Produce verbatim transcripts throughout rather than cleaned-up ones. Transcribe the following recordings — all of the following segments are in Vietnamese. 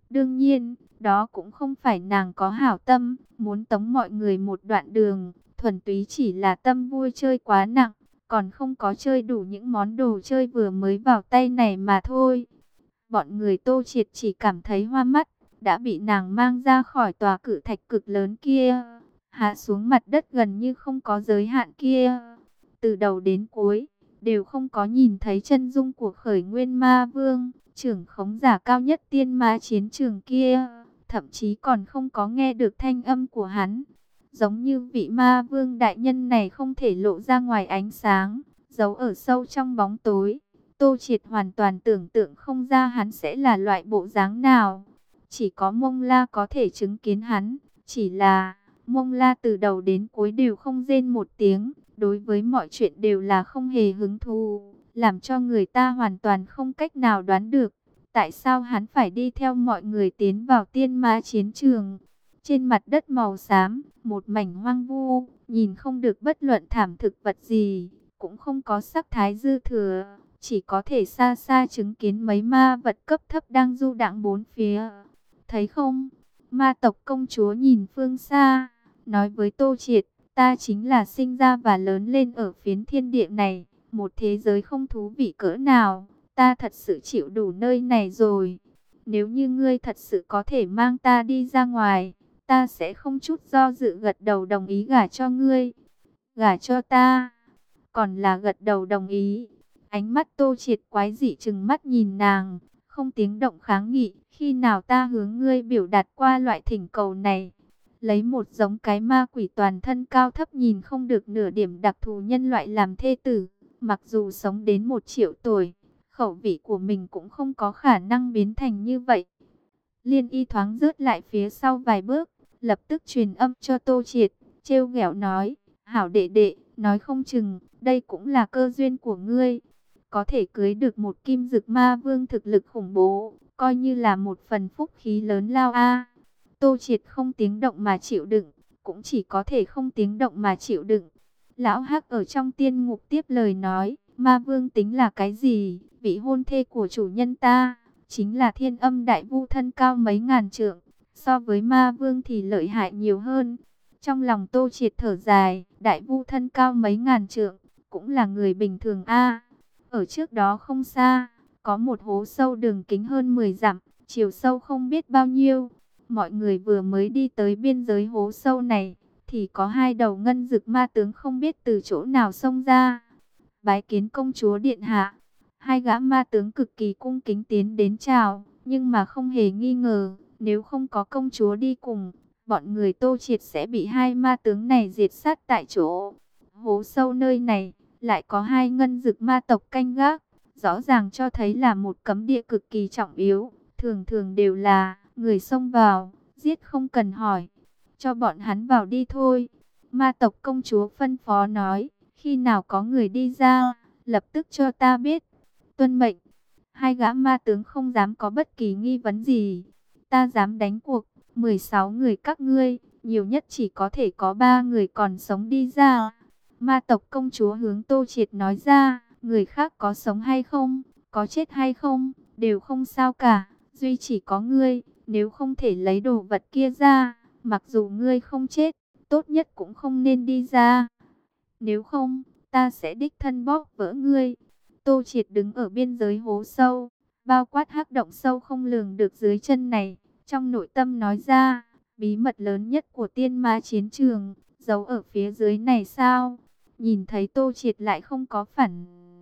Đương nhiên, đó cũng không phải nàng có hảo tâm, muốn tống mọi người một đoạn đường, thuần túy chỉ là tâm vui chơi quá nặng, còn không có chơi đủ những món đồ chơi vừa mới vào tay này mà thôi. Bọn người Tô Triệt chỉ cảm thấy hoa mắt, đã bị nàng mang ra khỏi tòa cự thạch cực lớn kia, hạ xuống mặt đất gần như không có giới hạn kia. Từ đầu đến cuối, đều không có nhìn thấy chân dung của khởi nguyên ma vương, trưởng khống giả cao nhất tiên ma chiến trường kia, thậm chí còn không có nghe được thanh âm của hắn. Giống như vị ma vương đại nhân này không thể lộ ra ngoài ánh sáng, giấu ở sâu trong bóng tối. Tô Triệt hoàn toàn tưởng tượng không ra hắn sẽ là loại bộ dáng nào. Chỉ có Mông La có thể chứng kiến hắn, chỉ là Mông La từ đầu đến cuối đều không rên một tiếng, đối với mọi chuyện đều là không hề hứng thú, làm cho người ta hoàn toàn không cách nào đoán được tại sao hắn phải đi theo mọi người tiến vào tiên ma chiến trường. Trên mặt đất màu xám, một mảnh hoang vu, nhìn không được bất luận thảm thực vật gì, cũng không có sắc thái dư thừa, chỉ có thể xa xa chứng kiến mấy ma vật cấp thấp đang du đãng bốn phía. Thấy không? Ma tộc công chúa nhìn phương xa, nói với Tô Triệt, ta chính là sinh ra và lớn lên ở phiến thiên địa này, một thế giới không thú vị cỡ nào, ta thật sự chịu đủ nơi này rồi. Nếu như ngươi thật sự có thể mang ta đi ra ngoài, ta sẽ không chút do dự gật đầu đồng ý gả cho ngươi. Gả cho ta? Còn là gật đầu đồng ý. Ánh mắt Tô Triệt quái dị trừng mắt nhìn nàng, không tiếng động kháng nghị. Khi nào ta hướng ngươi biểu đạt qua loại thỉnh cầu này? Lấy một giống cái ma quỷ toàn thân cao thấp nhìn không được nửa điểm đặc thù nhân loại làm thê tử. Mặc dù sống đến một triệu tuổi, khẩu vị của mình cũng không có khả năng biến thành như vậy. Liên Y thoáng rớt lại phía sau vài bước, lập tức truyền âm cho Tô Triệt, trêu ghẹo nói, hảo đệ đệ, nói không chừng, đây cũng là cơ duyên của ngươi. Có thể cưới được một kim dực ma vương thực lực khủng bố, coi như là một phần phúc khí lớn lao a. Tô Triệt không tiếng động mà chịu đựng, cũng chỉ có thể không tiếng động mà chịu đựng. Lão Hắc ở trong tiên ngục tiếp lời nói, ma vương tính là cái gì, vị hôn thê của chủ nhân ta chính là thiên âm đại vu thân cao mấy ngàn trượng, so với ma vương thì lợi hại nhiều hơn. Trong lòng Tô Triệt thở dài, đại vu thân cao mấy ngàn trượng, cũng là người bình thường a. Ở trước đó không xa, có một hố sâu đường kính hơn mười dặm, chiều sâu không biết bao nhiêu. Mọi người vừa mới đi tới biên giới hố sâu này, thì có hai đầu ngân dực ma tướng không biết từ chỗ nào xông ra. Bái kiến công chúa điện hạ. Hai gã ma tướng cực kỳ cung kính tiến đến chào, nhưng mà không hề nghi ngờ, nếu không có công chúa đi cùng, bọn người Tô Triệt sẽ bị hai ma tướng này diệt sát tại chỗ. Hố sâu nơi này, lại có hai ngân dực ma tộc canh gác, rõ ràng cho thấy là một cấm địa cực kỳ trọng yếu, thường thường đều là người xông vào, giết không cần hỏi, cho bọn hắn vào đi thôi. Ma tộc công chúa phân phó nói, khi nào có người đi ra, lập tức cho ta biết. Tuân mệnh. Hai gã ma tướng không dám có bất kỳ nghi vấn gì. Ta dám đánh cuộc, mười sáu người các ngươi, nhiều nhất chỉ có thể có ba người còn sống đi ra. Ma tộc công chúa hướng Tô Triệt nói ra, người khác có sống hay không, có chết hay không, đều không sao cả, duy chỉ có ngươi, nếu không thể lấy đồ vật kia ra, mặc dù ngươi không chết, tốt nhất cũng không nên đi ra. Nếu không, ta sẽ đích thân bóp vỡ ngươi. Tô Triệt đứng ở biên giới hố sâu, bao quát hắc động sâu không lường được dưới chân này, trong nội tâm nói ra, bí mật lớn nhất của tiên ma chiến trường, giấu ở phía dưới này sao? Nhìn thấy Tô Triệt lại không có phản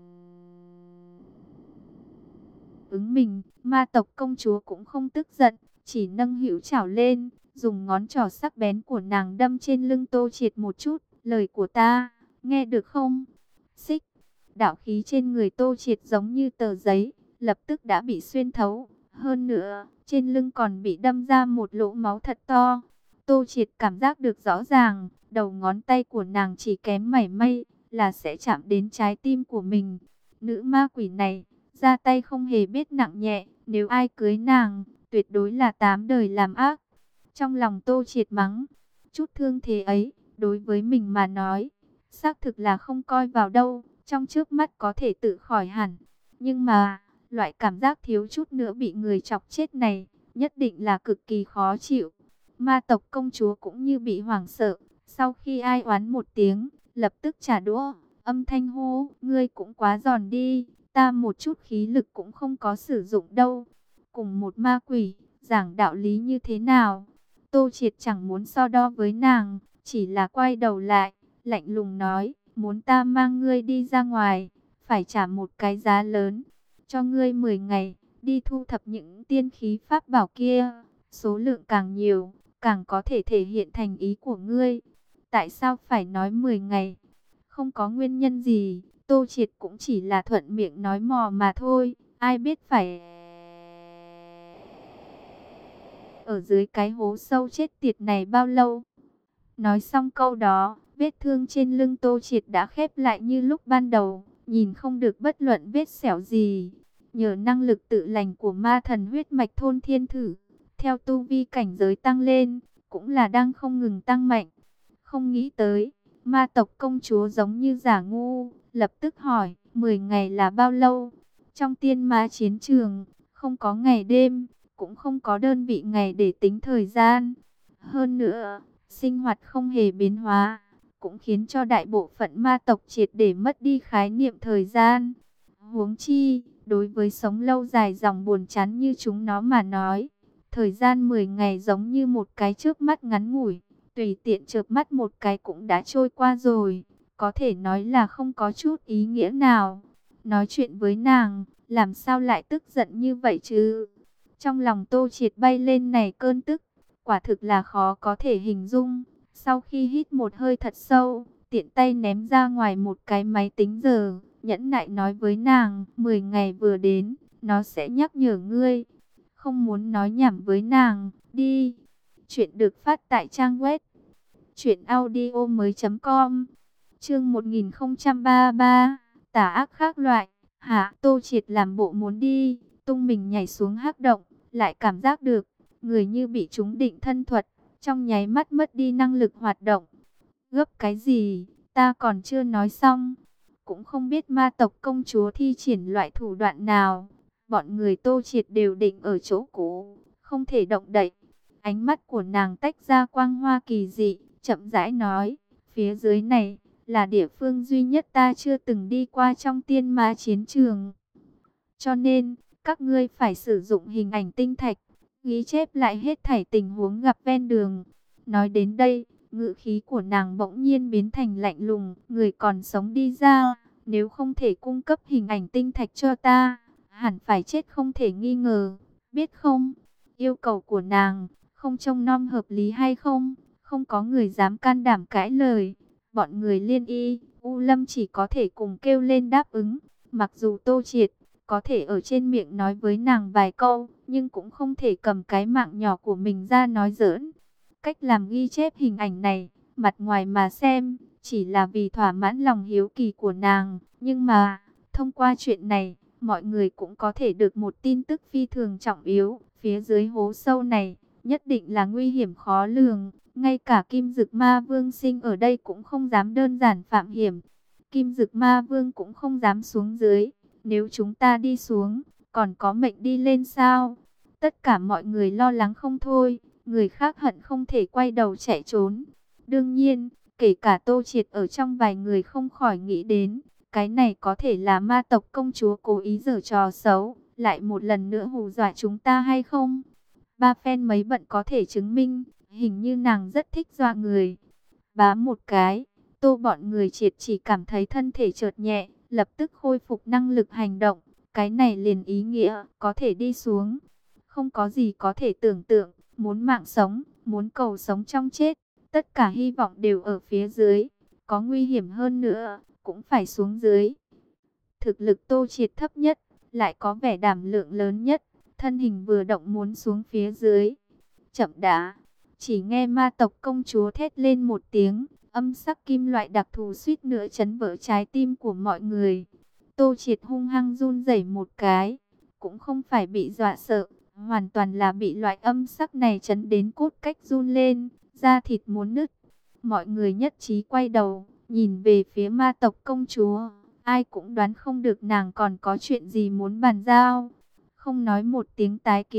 ứng mình, ma tộc công chúa cũng không tức giận, chỉ nâng hữu chảo lên, dùng ngón trỏ sắc bén của nàng đâm trên lưng Tô Triệt một chút, lời của ta, nghe được không? Xích. Đạo khí trên người Tô Triệt giống như tờ giấy, lập tức đã bị xuyên thấu. Hơn nữa, trên lưng còn bị đâm ra một lỗ máu thật to. Tô Triệt cảm giác được rõ ràng, đầu ngón tay của nàng chỉ kém mảy may, là sẽ chạm đến trái tim của mình. Nữ ma quỷ này, ra tay không hề biết nặng nhẹ, nếu ai cưới nàng, tuyệt đối là tám đời làm ác. Trong lòng Tô Triệt mắng, chút thương thế ấy, đối với mình mà nói, xác thực là không coi vào đâu. Trong trước mắt có thể tự khỏi hẳn. Nhưng mà, loại cảm giác thiếu chút nữa bị người chọc chết này, nhất định là cực kỳ khó chịu. Ma tộc công chúa cũng như bị hoảng sợ, sau khi ai oán một tiếng, lập tức trả đũa, âm thanh hô, ngươi cũng quá giòn đi, ta một chút khí lực cũng không có sử dụng đâu. Cùng một ma quỷ, giảng đạo lý như thế nào? Tô Triệt chẳng muốn so đo với nàng, chỉ là quay đầu lại, lạnh lùng nói, muốn ta mang ngươi đi ra ngoài, phải trả một cái giá lớn, cho ngươi mười ngày, đi thu thập những tiên khí pháp bảo kia, số lượng càng nhiều, càng có thể thể hiện thành ý của ngươi. Tại sao phải nói mười ngày? Không có nguyên nhân gì, Tô Triệt cũng chỉ là thuận miệng nói mò mà thôi, ai biết phải ở dưới cái hố sâu chết tiệt này bao lâu. Nói xong câu đó, vết thương trên lưng Tô Triệt đã khép lại như lúc ban đầu, nhìn không được bất luận vết sẹo gì. Nhờ năng lực tự lành của ma thần huyết mạch thôn thiên thử, theo tu vi cảnh giới tăng lên, cũng là đang không ngừng tăng mạnh. Không nghĩ tới, ma tộc công chúa giống như giả ngu, lập tức hỏi, mười ngày là bao lâu? Trong tiên ma chiến trường, không có ngày đêm, cũng không có đơn vị ngày để tính thời gian. Hơn nữa, sinh hoạt không hề biến hóa, cũng khiến cho đại bộ phận ma tộc triệt để mất đi khái niệm thời gian. Huống chi, đối với sống lâu dài dòng buồn chán như chúng nó mà nói, thời gian mười ngày giống như một cái chớp mắt ngắn ngủi, tùy tiện chợp mắt một cái cũng đã trôi qua rồi, có thể nói là không có chút ý nghĩa nào. Nói chuyện với nàng, làm sao lại tức giận như vậy chứ? Trong lòng Tô Triệt bay lên này cơn tức, quả thực là khó có thể hình dung. Sau khi hít một hơi thật sâu, tiện tay ném ra ngoài một cái máy tính giờ, nhẫn nại nói với nàng, mười ngày vừa đến, nó sẽ nhắc nhở ngươi. Không muốn nói nhảm với nàng, đi. Chuyện được phát tại trang web truyện audio mới chấm com. Chương một nghìn không trăm ba mươi ba, tà ác khác loại. Hạ, Tô Triệt làm bộ muốn đi, tung mình nhảy xuống hắc động, lại cảm giác được người như bị trúng định thân thuật, trong nháy mắt mất đi năng lực hoạt động. Gấp cái gì, ta còn chưa nói xong. Cũng không biết ma tộc công chúa thi triển loại thủ đoạn nào. Bọn người Tô Triệt đều định ở chỗ cũ, không thể động đậy. Ánh mắt của nàng tách ra quang hoa kỳ dị, chậm rãi nói, phía dưới này là địa phương duy nhất ta chưa từng đi qua trong tiên ma chiến trường. Cho nên, các ngươi phải sử dụng hình ảnh tinh thạch, ghi chép lại hết thảy tình huống gặp ven đường. Nói đến đây, ngữ khí của nàng bỗng nhiên biến thành lạnh lùng, người còn sống đi ra, nếu không thể cung cấp hình ảnh tinh thạch cho ta, hẳn phải chết không thể nghi ngờ, biết không? Yêu cầu của nàng, không trông nom hợp lý hay không? Không có người dám can đảm cãi lời. Bọn người Liên Y, U Lâm chỉ có thể cùng kêu lên đáp ứng. Mặc dù Tô Triệt có thể ở trên miệng nói với nàng vài câu, nhưng cũng không thể cầm cái mạng nhỏ của mình ra nói giỡn. Cách làm ghi chép hình ảnh này, mặt ngoài mà xem, chỉ là vì thỏa mãn lòng hiếu kỳ của nàng. Nhưng mà, thông qua chuyện này, mọi người cũng có thể được một tin tức phi thường trọng yếu. Phía dưới hố sâu này, nhất định là nguy hiểm khó lường. Ngay cả Kim Dực Ma Vương sinh ở đây cũng không dám đơn giản phạm hiểm. Kim Dực Ma Vương cũng không dám xuống dưới. Nếu chúng ta đi xuống, còn có mệnh đi lên sao? Tất cả mọi người lo lắng không thôi. Người khác hận không thể quay đầu chạy trốn. Đương nhiên, kể cả Tô Triệt ở trong vài người không khỏi nghĩ đến, cái này có thể là ma tộc công chúa cố ý giở trò xấu, lại một lần nữa hù dọa chúng ta hay không? Ba phen mấy bận có thể chứng minh, hình như nàng rất thích dọa người. Bá một cái, Tô bọn người Triệt chỉ cảm thấy thân thể chợt nhẹ, lập tức khôi phục năng lực hành động. Cái này liền ý nghĩa có thể đi xuống. Không có gì có thể tưởng tượng, muốn mạng sống, muốn cầu sống trong chết, tất cả hy vọng đều ở phía dưới. Có nguy hiểm hơn nữa, cũng phải xuống dưới. Thực lực Tô Triệt thấp nhất, lại có vẻ đảm lượng lớn nhất, thân hình vừa động muốn xuống phía dưới. Chậm đã, chỉ nghe ma tộc công chúa thét lên một tiếng, âm sắc kim loại đặc thù suýt nữa chấn vỡ trái tim của mọi người. Tô Triệt hung hăng run rẩy một cái, cũng không phải bị dọa sợ, hoàn toàn là bị loại âm sắc này chấn đến cốt cách run lên, da thịt muốn nứt. Mọi người nhất trí quay đầu, nhìn về phía ma tộc công chúa, ai cũng đoán không được nàng còn có chuyện gì muốn bàn giao. Không nói một tiếng tái kiến,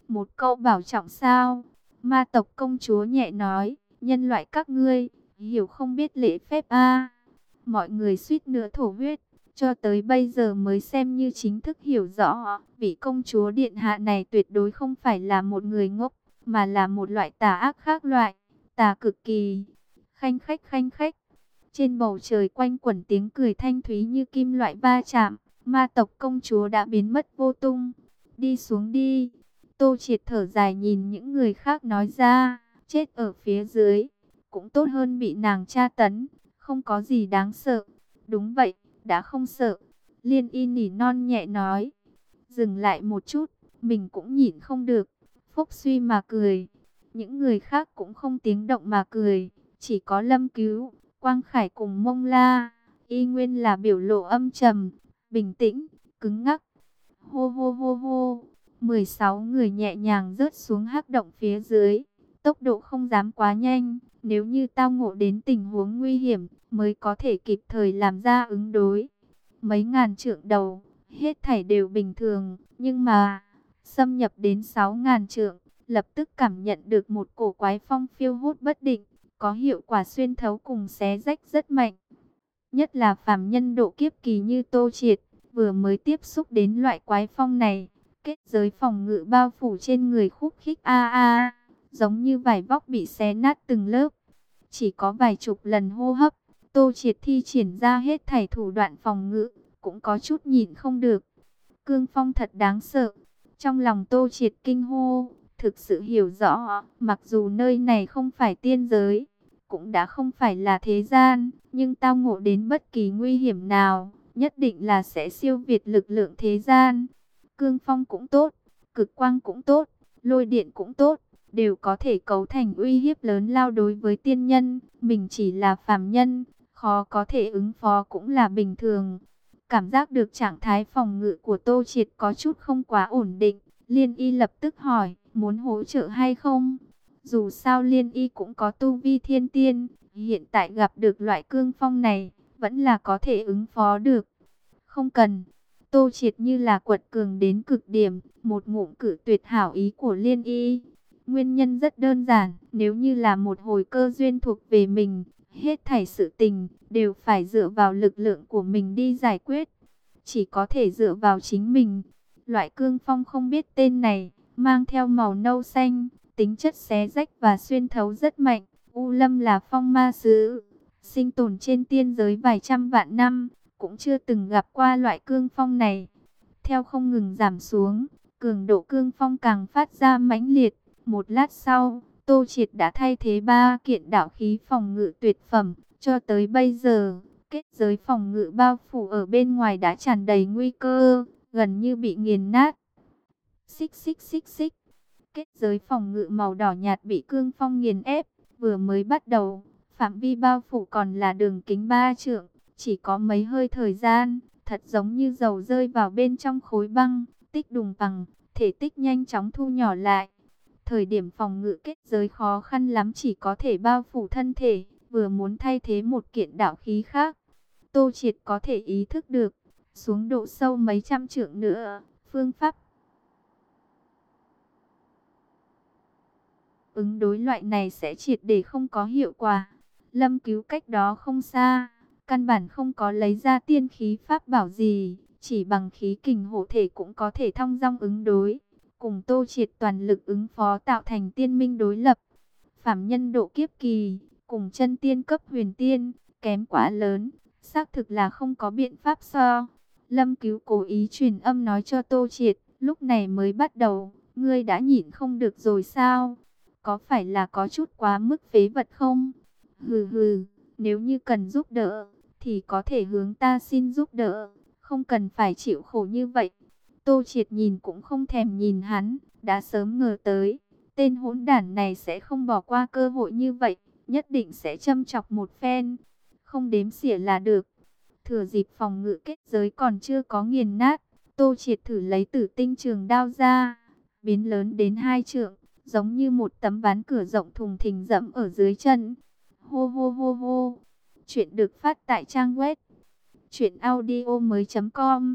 Một câu bảo trọng sao? Ma tộc công chúa nhẹ nói, nhân loại các ngươi, hiểu không biết lễ phép a. Mọi người suýt nữa thổ huyết, cho tới bây giờ mới xem như chính thức hiểu rõ, vị công chúa điện hạ này tuyệt đối không phải là một người ngốc, mà là một loại tà ác khác loại, tà cực kỳ. Khanh khách khanh khách, trên bầu trời quanh quẩn tiếng cười thanh thúy như kim loại va chạm, ma tộc công chúa đã biến mất vô tung. Đi xuống đi. Tô Triệt thở dài nhìn những người khác nói ra, chết ở phía dưới, cũng tốt hơn bị nàng tra tấn, không có gì đáng sợ. Đúng vậy, đã không sợ. Liên Y nỉ non nhẹ nói. Dừng lại một chút, mình cũng nhịn không được. Phúc suy mà cười. Những người khác cũng không tiếng động mà cười. Chỉ có Lâm Cứu, Quang Khải cùng Mông La. Y nguyên là biểu lộ âm trầm, bình tĩnh, cứng ngắc. Hô hô hô hô. mười sáu người nhẹ nhàng rớt xuống hắc động phía dưới. Tốc độ không dám quá nhanh. Nếu như tao ngộ đến tình huống nguy hiểm, mới có thể kịp thời làm ra ứng đối. Mấy ngàn trượng đầu, hết thảy đều bình thường. Nhưng mà, xâm nhập đến sáu ngàn trượng, lập tức cảm nhận được một cổ quái phong phiêu hốt bất định. Có hiệu quả xuyên thấu cùng xé rách rất mạnh. Nhất là phàm nhân độ kiếp kỳ như Tô Triệt, vừa mới tiếp xúc đến loại quái phong này. Kết giới phòng ngự bao phủ trên người khúc khích a a, giống như vải vóc bị xé nát từng lớp. Chỉ có vài chục lần hô hấp, Tô Triệt thi triển ra hết thảy thủ đoạn phòng ngự, cũng có chút nhịn không được. Cương phong thật đáng sợ. Trong lòng Tô Triệt kinh hô, thực sự hiểu rõ, mặc dù nơi này không phải tiên giới, cũng đã không phải là thế gian, nhưng tao ngộ đến bất kỳ nguy hiểm nào, nhất định là sẽ siêu việt lực lượng thế gian. Cương phong cũng tốt, cực quang cũng tốt, lôi điện cũng tốt, đều có thể cấu thành uy hiếp lớn lao đối với tiên nhân. Mình chỉ là phàm nhân, khó có thể ứng phó cũng là bình thường. Cảm giác được trạng thái phòng ngự của Tô Triệt có chút không quá ổn định, Liên Y lập tức hỏi, muốn hỗ trợ hay không? Dù sao Liên Y cũng có tu vi thiên tiên, hiện tại gặp được loại cương phong này, vẫn là có thể ứng phó được. Không cần. Tô Triệt như là quật cường đến cực điểm, một ngụm cử tuyệt hảo ý của Liên Y. Nguyên nhân rất đơn giản, nếu như là một hồi cơ duyên thuộc về mình, hết thảy sự tình đều phải dựa vào lực lượng của mình đi giải quyết. Chỉ có thể dựa vào chính mình. Loại cương phong không biết tên này, mang theo màu nâu xanh, tính chất xé rách và xuyên thấu rất mạnh. U Lâm là phong ma sứ, sinh tồn trên tiên giới vài trăm vạn năm, cũng chưa từng gặp qua loại cương phong này. Theo không ngừng giảm xuống, cường độ cương phong càng phát ra mãnh liệt. Một lát sau, Tô Triệt đã thay thế ba kiện đạo khí phòng ngự tuyệt phẩm. Cho tới bây giờ, kết giới phòng ngự bao phủ ở bên ngoài đã tràn đầy nguy cơ, gần như bị nghiền nát. Xích xích xích xích. Kết giới phòng ngự màu đỏ nhạt bị cương phong nghiền ép. Vừa mới bắt đầu, phạm vi bao phủ còn là đường kính ba trượng. Chỉ có mấy hơi thời gian, thật giống như dầu rơi vào bên trong khối băng, tích đùng bằng, thể tích nhanh chóng thu nhỏ lại. Thời điểm phòng ngự kết giới khó khăn lắm chỉ có thể bao phủ thân thể, vừa muốn thay thế một kiện đạo khí khác. Tô Triệt có thể ý thức được, xuống độ sâu mấy trăm trượng nữa, phương pháp ứng đối loại này sẽ triệt để không có hiệu quả. Lâm Cứu cách đó không xa, căn bản không có lấy ra tiên khí pháp bảo gì, chỉ bằng khí kình hộ thể cũng có thể thong dong ứng đối. Cùng Tô Triệt toàn lực ứng phó tạo thành tiên minh đối lập. Phàm nhân độ kiếp kỳ, cùng chân tiên cấp huyền tiên, kém quá lớn, xác thực là không có biện pháp so. Lâm Cứu cố ý truyền âm nói cho Tô Triệt, lúc này mới bắt đầu, ngươi đã nhịn không được rồi sao? Có phải là có chút quá mức phế vật không? Hừ hừ, nếu như cần giúp đỡ, thì có thể hướng ta xin giúp đỡ, không cần phải chịu khổ như vậy. Tô Triệt nhìn cũng không thèm nhìn hắn, đã sớm ngờ tới, tên hỗn đản này sẽ không bỏ qua cơ hội như vậy, nhất định sẽ châm chọc một phen, không đếm xỉa là được. Thừa dịp phòng ngự kết giới còn chưa có nghiền nát, Tô Triệt thử lấy Tử Tinh trường đao ra, biến lớn đến hai trượng, giống như một tấm ván cửa rộng thùng thình dẫm ở dưới chân. Hô hô hô hô. Chuyện được phát tại trang web truyện audio mới chấm com.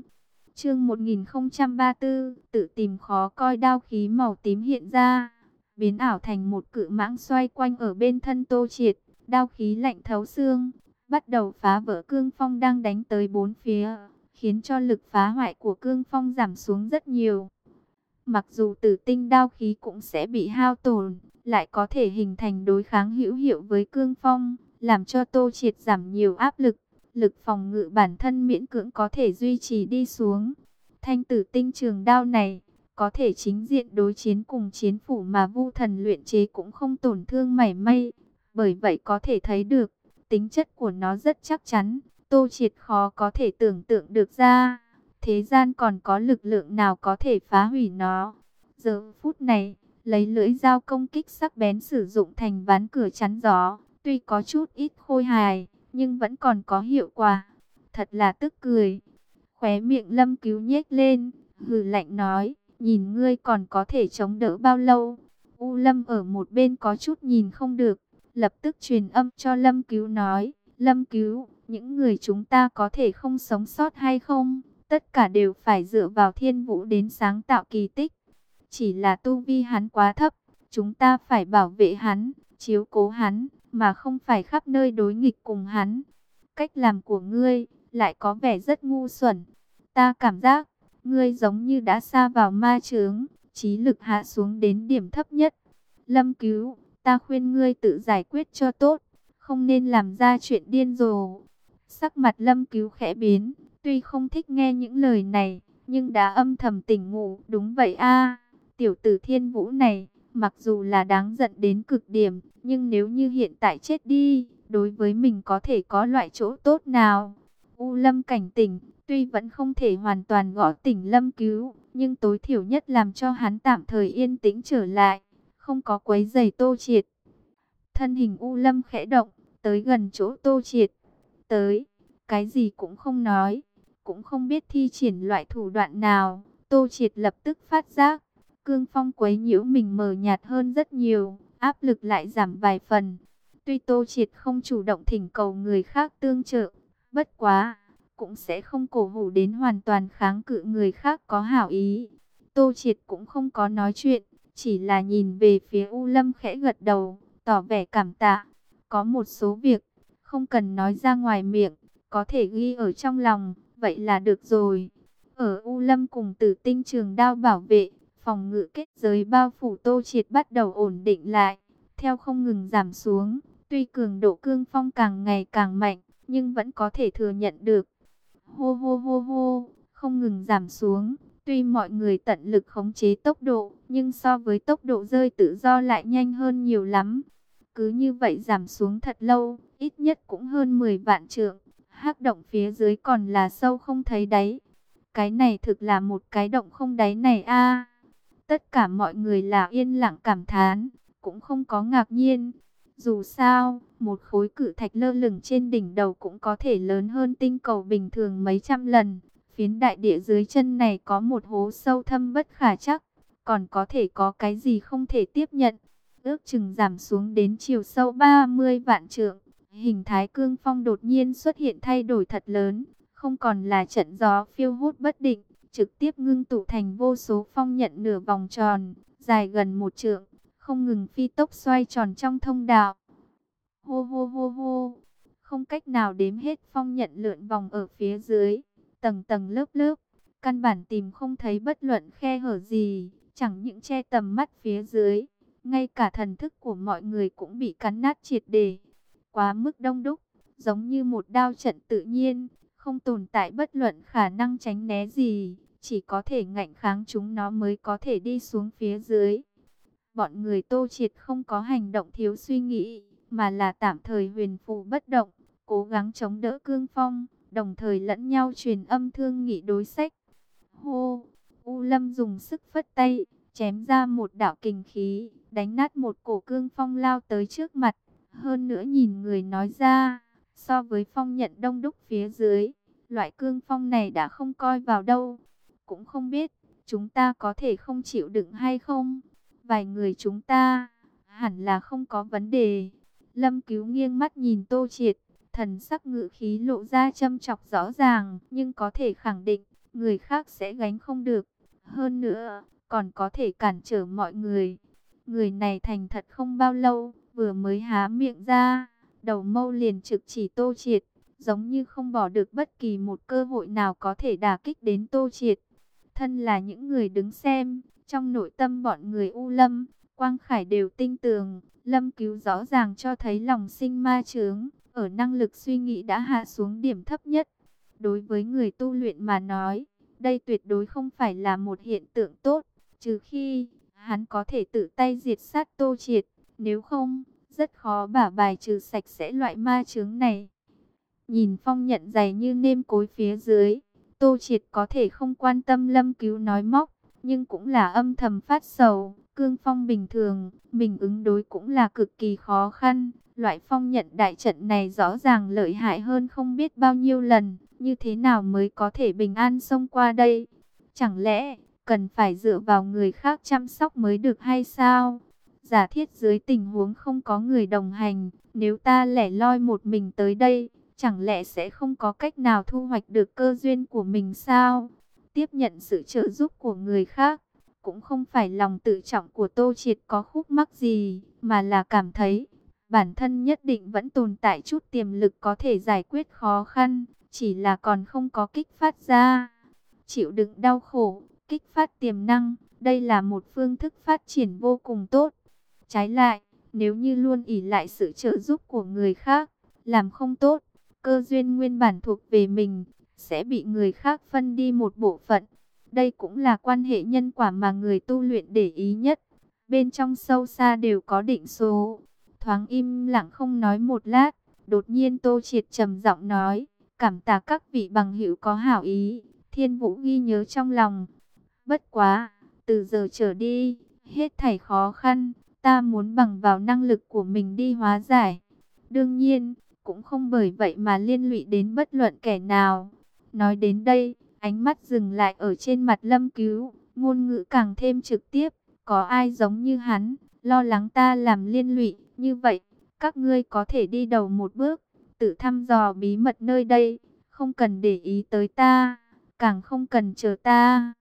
Chương một nghìn không trăm ba mươi tư, tự tìm khó coi. Đao khí màu tím hiện ra, biến ảo thành một cự mãng xoay quanh ở bên thân Tô Triệt. Đao khí lạnh thấu xương, bắt đầu phá vỡ cương phong đang đánh tới bốn phía, khiến cho lực phá hoại của cương phong giảm xuống rất nhiều. Mặc dù tử tinh đao khí cũng sẽ bị hao tổn, lại có thể hình thành đối kháng hữu hiệu với cương phong, làm cho Tô Triệt giảm nhiều áp lực. Lực phòng ngự bản thân miễn cưỡng có thể duy trì đi xuống. Thanh tử tinh trường đao này có thể chính diện đối chiến cùng chiến phủ mà Vu Thần luyện chế cũng không tổn thương mảy may. Bởi vậy có thể thấy được, tính chất của nó rất chắc chắn. Tô Triệt khó có thể tưởng tượng được ra, thế gian còn có lực lượng nào có thể phá hủy nó. Giờ phút này, lấy lưỡi dao công kích sắc bén sử dụng thành ván cửa chắn gió, tuy có chút ít khôi hài, nhưng vẫn còn có hiệu quả. Thật là tức cười. Khóe miệng Lâm Cứu nhếch lên, hừ lạnh nói, nhìn ngươi còn có thể chống đỡ bao lâu. U Lâm ở một bên có chút nhìn không được, lập tức truyền âm cho Lâm Cứu nói, Lâm Cứu, những người chúng ta có thể không sống sót hay không, tất cả đều phải dựa vào Thiên Vũ đến sáng tạo kỳ tích. Chỉ là tu vi hắn quá thấp, chúng ta phải bảo vệ hắn, chiếu cố hắn, mà không phải khắp nơi đối nghịch cùng hắn. Cách làm của ngươi lại có vẻ rất ngu xuẩn. Ta cảm giác, ngươi giống như đã sa vào ma chướng, trí lực hạ xuống đến điểm thấp nhất. Lâm Cứu, ta khuyên ngươi tự giải quyết cho tốt, không nên làm ra chuyện điên rồ. Sắc mặt Lâm Cứu khẽ biến, tuy không thích nghe những lời này, nhưng đã âm thầm tỉnh ngủ. Đúng vậy a, tiểu tử Thiên Vũ này, mặc dù là đáng giận đến cực điểm, nhưng nếu như hiện tại chết đi, đối với mình có thể có loại chỗ tốt nào? U Lâm cảnh tỉnh, tuy vẫn không thể hoàn toàn gõ tỉnh Lâm Cứu, nhưng tối thiểu nhất làm cho hắn tạm thời yên tĩnh trở lại, không có quấy rầy Tô Triệt. Thân hình U Lâm khẽ động, tới gần chỗ Tô Triệt. Tới, cái gì cũng không nói, cũng không biết thi triển loại thủ đoạn nào. Tô Triệt lập tức phát giác, cương phong quấy nhiễu mình mờ nhạt hơn rất nhiều, áp lực lại giảm vài phần. Tuy Tô Triệt không chủ động thỉnh cầu người khác tương trợ, bất quá, cũng sẽ không cổ hủ đến hoàn toàn kháng cự người khác có hảo ý. Tô Triệt cũng không có nói chuyện, chỉ là nhìn về phía U Lâm khẽ gật đầu, tỏ vẻ cảm tạ. Có một số việc, không cần nói ra ngoài miệng, có thể ghi ở trong lòng, vậy là được rồi. Ở U Lâm cùng Tử Tinh trường đao bảo vệ, phòng ngự kết giới bao phủ Tô Triệt bắt đầu ổn định lại, theo không ngừng giảm xuống. Tuy cường độ cương phong càng ngày càng mạnh, nhưng vẫn có thể thừa nhận được. Hô hô hô hô, không ngừng giảm xuống. Tuy mọi người tận lực khống chế tốc độ, nhưng so với tốc độ rơi tự do lại nhanh hơn nhiều lắm. Cứ như vậy giảm xuống thật lâu, ít nhất cũng hơn mười vạn trượng. Hắc động phía dưới còn là sâu không thấy đáy. Cái này thực là một cái động không đáy này a. Tất cả mọi người là yên lặng cảm thán, cũng không có ngạc nhiên. Dù sao, một khối cự thạch lơ lửng trên đỉnh đầu cũng có thể lớn hơn tinh cầu bình thường mấy trăm lần. Phiến đại địa dưới chân này có một hố sâu thâm bất khả trắc, còn có thể có cái gì không thể tiếp nhận. Ước chừng giảm xuống đến chiều sâu ba mươi vạn trượng, hình thái cương phong đột nhiên xuất hiện thay đổi thật lớn, không còn là trận gió phiêu hốt bất định, trực tiếp ngưng tụ thành vô số phong nhận nửa vòng tròn, dài gần một trượng, không ngừng phi tốc xoay tròn trong thông đạo. Hô hô hô hô, không cách nào đếm hết phong nhận lượn vòng ở phía dưới, tầng tầng lớp lớp, căn bản tìm không thấy bất luận khe hở gì, chẳng những che tầm mắt phía dưới, ngay cả thần thức của mọi người cũng bị cắn nát triệt để. Quá mức đông đúc, giống như một đao trận tự nhiên, không tồn tại bất luận khả năng tránh né gì, chỉ có thể ngạnh kháng chúng nó mới có thể đi xuống phía dưới. Bọn người Tô Triệt không có hành động thiếu suy nghĩ, mà là tạm thời huyền phù bất động, cố gắng chống đỡ cương phong, đồng thời lẫn nhau truyền âm thương nghị đối sách. Hô, U Lâm dùng sức phất tay, chém ra một đạo kình khí, đánh nát một cổ cương phong lao tới trước mặt. Hơn nữa nhìn người nói ra, so với phong nhận đông đúc phía dưới, loại cương phong này đã không coi vào đâu. Cũng không biết, chúng ta có thể không chịu đựng hay không? Vài người chúng ta, hẳn là không có vấn đề. Lâm Cứu nghiêng mắt nhìn Tô Triệt, thần sắc ngự khí lộ ra châm chọc rõ ràng, nhưng có thể khẳng định, người khác sẽ gánh không được. Hơn nữa, còn có thể cản trở mọi người. Người này thành thật không bao lâu, vừa mới há miệng ra, đầu mâu liền trực chỉ Tô Triệt, giống như không bỏ được bất kỳ một cơ hội nào có thể đả kích đến Tô Triệt. Thân là những người đứng xem, trong nội tâm bọn người U Lâm, Quang Khải đều tinh tường, Lâm Cứu rõ ràng cho thấy lòng sinh ma chướng, ở năng lực suy nghĩ đã hạ xuống điểm thấp nhất. Đối với người tu luyện mà nói, đây tuyệt đối không phải là một hiện tượng tốt, trừ khi hắn có thể tự tay diệt sát Tô Triệt, nếu không, rất khó bả bài trừ sạch sẽ loại ma chướng này. Nhìn phong nhận dày như nêm cối phía dưới, Tô Triệt có thể không quan tâm Lâm Cứu nói móc, nhưng cũng là âm thầm phát sầu. Cương phong bình thường, mình ứng đối cũng là cực kỳ khó khăn. Loại phong nhận đại trận này rõ ràng lợi hại hơn không biết bao nhiêu lần. Như thế nào mới có thể bình an xông qua đây? Chẳng lẽ cần phải dựa vào người khác chăm sóc mới được hay sao? Giả thiết dưới tình huống không có người đồng hành, nếu ta lẻ loi một mình tới đây, chẳng lẽ sẽ không có cách nào thu hoạch được cơ duyên của mình sao? Tiếp nhận sự trợ giúp của người khác, cũng không phải lòng tự trọng của Tô Triệt có khúc mắc gì, mà là cảm thấy bản thân nhất định vẫn tồn tại chút tiềm lực có thể giải quyết khó khăn, chỉ là còn không có kích phát ra. Chịu đựng đau khổ, kích phát tiềm năng, đây là một phương thức phát triển vô cùng tốt. Trái lại, nếu như luôn ỷ lại sự trợ giúp của người khác, làm không tốt, cơ duyên nguyên bản thuộc về mình sẽ bị người khác phân đi một bộ phận. Đây cũng là quan hệ nhân quả mà người tu luyện để ý nhất. Bên trong sâu xa đều có định số. Thoáng im lặng không nói một lát, đột nhiên Tô Triệt trầm giọng nói, cảm tạ các vị bằng hữu có hảo ý, Thiên Vũ ghi nhớ trong lòng. Bất quá, từ giờ trở đi, hết thảy khó khăn, ta muốn bằng vào năng lực của mình đi hóa giải. Đương nhiên, cũng không bởi vậy mà liên lụy đến bất luận kẻ nào. Nói đến đây, ánh mắt dừng lại ở trên mặt Lâm Cứu, ngôn ngữ càng thêm trực tiếp. Có ai giống như hắn, lo lắng ta làm liên lụy, như vậy, các ngươi có thể đi đầu một bước, tự thăm dò bí mật nơi đây, không cần để ý tới ta, càng không cần chờ ta.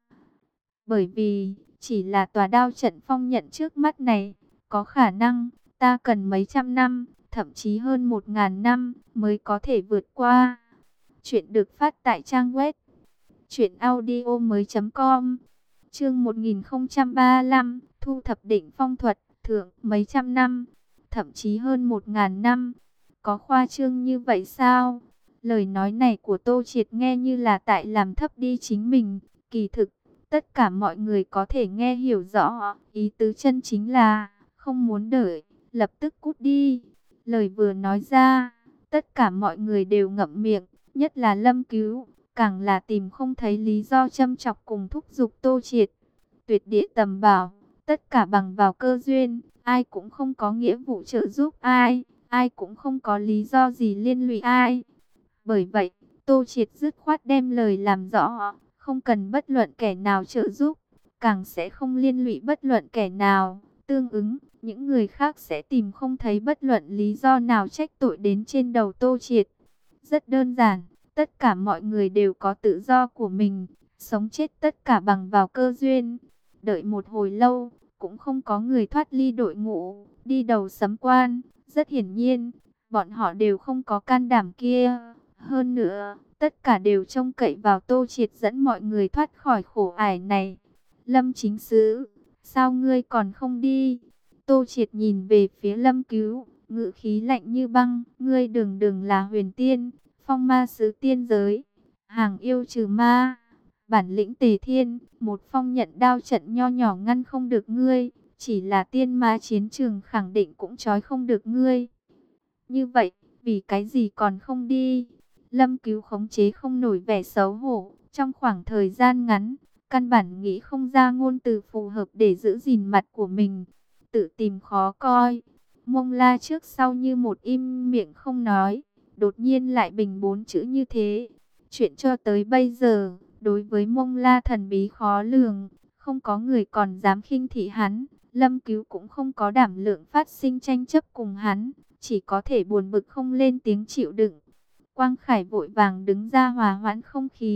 Bởi vì, chỉ là tòa đao trận phong nhận trước mắt này, có khả năng, ta cần mấy trăm năm, thậm chí hơn một ngàn năm, mới có thể vượt qua. Chuyện được phát tại trang web truyện audio mới chấm com. Chương một nghìn không trăm ba mươi lăm, thu thập đỉnh phong thuật, thượng mấy trăm năm, thậm chí hơn một ngàn năm. Có khoa trương như vậy sao? Lời nói này của Tô Triệt nghe như là tại làm thấp đi chính mình. Kỳ thực, tất cả mọi người có thể nghe hiểu rõ, ý tứ chân chính là không muốn đợi, lập tức cút đi. Lời vừa nói ra, tất cả mọi người đều ngậm miệng, nhất là Lâm Cứu, càng là tìm không thấy lý do châm chọc cùng thúc giục Tô Triệt. Tuyệt địa tầm bảo, tất cả bằng vào cơ duyên, ai cũng không có nghĩa vụ trợ giúp ai, ai cũng không có lý do gì liên lụy ai. Bởi vậy, Tô Triệt dứt khoát đem lời làm rõ, không cần bất luận kẻ nào trợ giúp, càng sẽ không liên lụy bất luận kẻ nào. Tương ứng, những người khác sẽ tìm không thấy bất luận lý do nào trách tội đến trên đầu Tô Triệt. Rất đơn giản, tất cả mọi người đều có tự do của mình, sống chết tất cả bằng vào cơ duyên. Đợi một hồi lâu, cũng không có người thoát ly đội ngũ, đi đầu sấm quan. Rất hiển nhiên, bọn họ đều không có can đảm kia. Hơn nữa, tất cả đều trông cậy vào Tô Triệt dẫn mọi người thoát khỏi khổ ải này. Lâm chính sứ, sao ngươi còn không đi? Tô Triệt nhìn về phía Lâm Cứu, ngữ khí lạnh như băng. Ngươi đừng đừng là huyền tiên, phong ma sứ tiên giới, hàng yêu trừ ma, bản lĩnh tề thiên, một phong nhận đao trận nho nhỏ ngăn không được ngươi, chỉ là tiên ma chiến trường khẳng định cũng trói không được ngươi. Như vậy, vì cái gì còn không đi? Lâm Cứu khống chế không nổi vẻ xấu hổ, trong khoảng thời gian ngắn, căn bản nghĩ không ra ngôn từ phù hợp để giữ gìn mặt của mình, tự tìm khó coi. Mông La trước sau như một im miệng không nói, đột nhiên lại bình bốn chữ như thế. Chuyện cho tới bây giờ, đối với Mông La thần bí khó lường, không có người còn dám khinh thị hắn. Lâm Cứu cũng không có đảm lượng phát sinh tranh chấp cùng hắn, chỉ có thể buồn bực không lên tiếng chịu đựng. Quang Khải vội vàng đứng ra hòa hoãn không khí,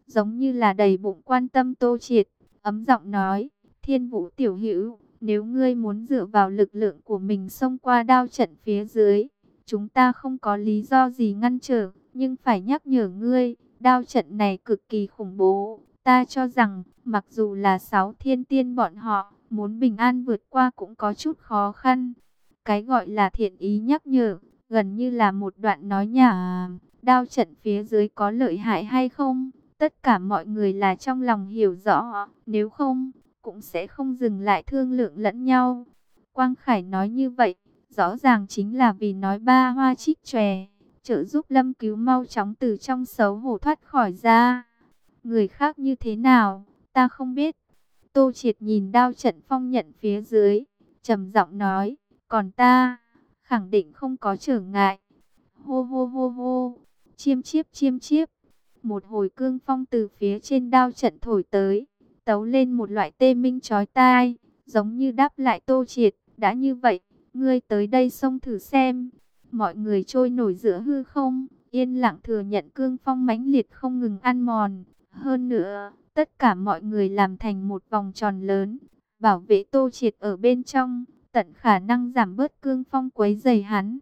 giống như là đầy bụng quan tâm Tô Triệt, ấm giọng nói, Thiên Vũ tiểu hữu, nếu ngươi muốn dựa vào lực lượng của mình xông qua đao trận phía dưới, chúng ta không có lý do gì ngăn trở, nhưng phải nhắc nhở ngươi, đao trận này cực kỳ khủng bố. Ta cho rằng, mặc dù là sáu thiên tiên bọn họ, muốn bình an vượt qua cũng có chút khó khăn. Cái gọi là thiện ý nhắc nhở, gần như là một đoạn nói nhảm. Đao trận phía dưới có lợi hại hay không? Tất cả mọi người là trong lòng hiểu rõ, nếu không, cũng sẽ không dừng lại thương lượng lẫn nhau. Quang Khải nói như vậy, rõ ràng chính là vì nói ba hoa trích chòe, trợ giúp Lâm Cứu mau chóng từ trong xấu hổ thoát khỏi ra. Người khác như thế nào, ta không biết. Tô Triệt nhìn đao trận phong nhận phía dưới, trầm giọng nói, còn ta, khẳng định không có trở ngại. Hô hô hô hô, chiêm chiếp chiêm chiếp. Một hồi cương phong từ phía trên đao trận thổi tới, tấu lên một loại tê minh chói tai, giống như đáp lại Tô Triệt, đã như vậy, ngươi tới đây xông thử xem. Mọi người trôi nổi giữa hư không, yên lặng thừa nhận cương phong mãnh liệt không ngừng ăn mòn. Hơn nữa, tất cả mọi người làm thành một vòng tròn lớn, bảo vệ Tô Triệt ở bên trong, tận khả năng giảm bớt cương phong quấy rầy hắn.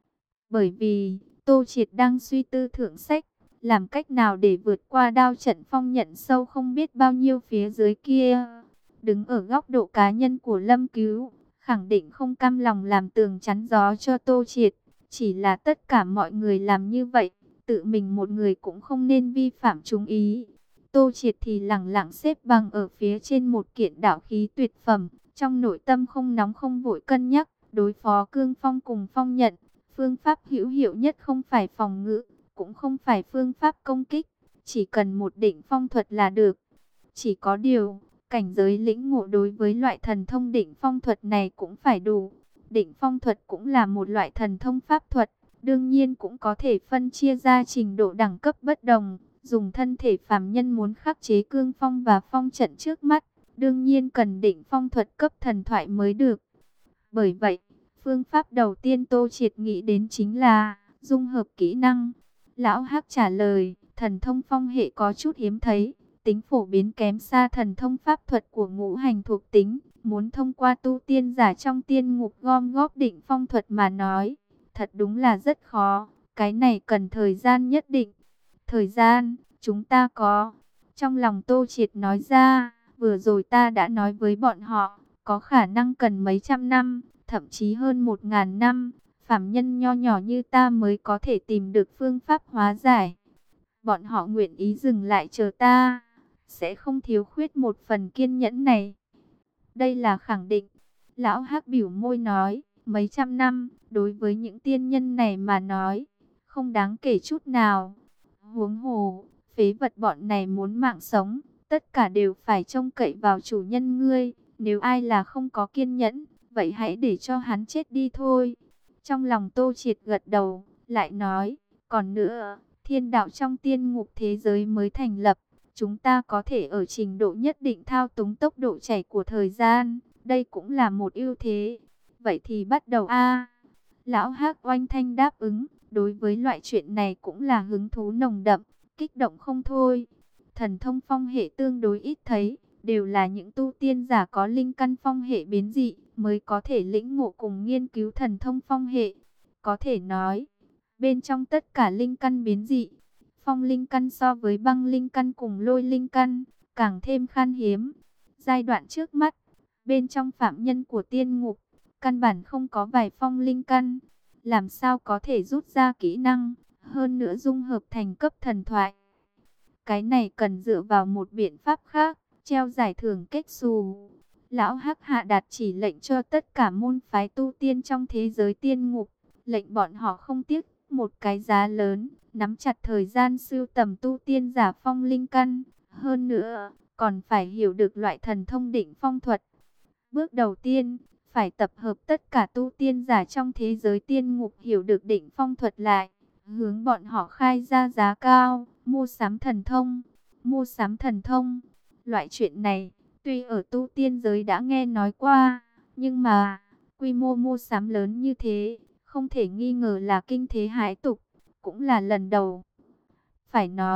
Bởi vì, Tô Triệt đang suy tư thượng sách, làm cách nào để vượt qua đao trận phong nhận sâu không biết bao nhiêu phía dưới kia. Đứng ở góc độ cá nhân của Lâm Cứu, khẳng định không cam lòng làm tường chắn gió cho Tô Triệt. Chỉ là tất cả mọi người làm như vậy, tự mình một người cũng không nên vi phạm chúng ý. Tô Triệt thì lẳng lặng xếp bằng ở phía trên một kiện đạo khí tuyệt phẩm, trong nội tâm không nóng không vội cân nhắc, đối phó cương phong cùng phong nhận. Phương pháp hữu hiệu nhất không phải phòng ngự, cũng không phải phương pháp công kích, chỉ cần một định phong thuật là được. Chỉ có điều, cảnh giới lĩnh ngộ đối với loại thần thông định phong thuật này cũng phải đủ. Định phong thuật cũng là một loại thần thông pháp thuật, đương nhiên cũng có thể phân chia ra trình độ đẳng cấp bất đồng. Dùng thân thể phàm nhân muốn khắc chế cương phong và phong trận trước mắt, đương nhiên cần định phong thuật cấp thần thoại mới được. Bởi vậy, phương pháp đầu tiên Tô Triệt nghĩ đến chính là dung hợp kỹ năng. Lão Hắc trả lời, thần thông phong hệ có chút hiếm thấy, tính phổ biến kém xa thần thông pháp thuật của ngũ hành thuộc tính. Muốn thông qua tu tiên giả trong tiên ngục gom góp định phong thuật mà nói, thật đúng là rất khó, cái này cần thời gian nhất định. Thời gian, chúng ta có. Trong lòng Tô Triệt nói ra, vừa rồi ta đã nói với bọn họ, có khả năng cần mấy trăm năm, thậm chí hơn một ngàn năm, phàm nhân nho nhỏ như ta mới có thể tìm được phương pháp hóa giải. Bọn họ nguyện ý dừng lại chờ ta, sẽ không thiếu khuyết một phần kiên nhẫn này. Đây là khẳng định. Lão Hắc biểu môi nói, mấy trăm năm, đối với những tiên nhân này mà nói, không đáng kể chút nào. Huống hồ, phế vật bọn này muốn mạng sống, tất cả đều phải trông cậy vào chủ nhân ngươi. Nếu ai là không có kiên nhẫn, vậy hãy để cho hắn chết đi thôi. Trong lòng Tô Triệt gật đầu, lại nói, còn nữa, thiên đạo trong tiên ngục thế giới mới thành lập. Chúng ta có thể ở trình độ nhất định thao túng tốc độ chảy của thời gian. Đây cũng là một ưu thế. Vậy thì bắt đầu a. Lão Hắc oanh thanh đáp ứng. Đối với loại chuyện này cũng là hứng thú nồng đậm, kích động không thôi. Thần thông phong hệ tương đối ít thấy, đều là những tu tiên giả có linh căn phong hệ biến dị mới có thể lĩnh ngộ cùng nghiên cứu thần thông phong hệ. Có thể nói, bên trong tất cả linh căn biến dị, phong linh căn so với băng linh căn cùng lôi linh căn càng thêm khan hiếm. Giai đoạn trước mắt, bên trong phạm nhân của tiên ngục, căn bản không có vài phong linh căn. Làm sao có thể rút ra kỹ năng, hơn nữa dung hợp thành cấp thần thoại. Cái này cần dựa vào một biện pháp khác, treo giải thưởng kết xù. Lão Hắc hạ đạt chỉ lệnh cho tất cả môn phái tu tiên trong thế giới tiên ngục, lệnh bọn họ không tiếc một cái giá lớn, nắm chặt thời gian sưu tầm tu tiên giả phong linh căn. Hơn nữa, còn phải hiểu được loại thần thông định phong thuật. Bước đầu tiên, phải tập hợp tất cả tu tiên giả trong thế giới tiên ngục hiểu được định phong thuật lại, hướng bọn họ khai ra giá cao, mua sắm thần thông. Mua sắm thần thông, loại chuyện này, tuy ở tu tiên giới đã nghe nói qua, nhưng mà, quy mô mua sắm lớn như thế, không thể nghi ngờ là kinh thế hải tục, cũng là lần đầu. Phải nói,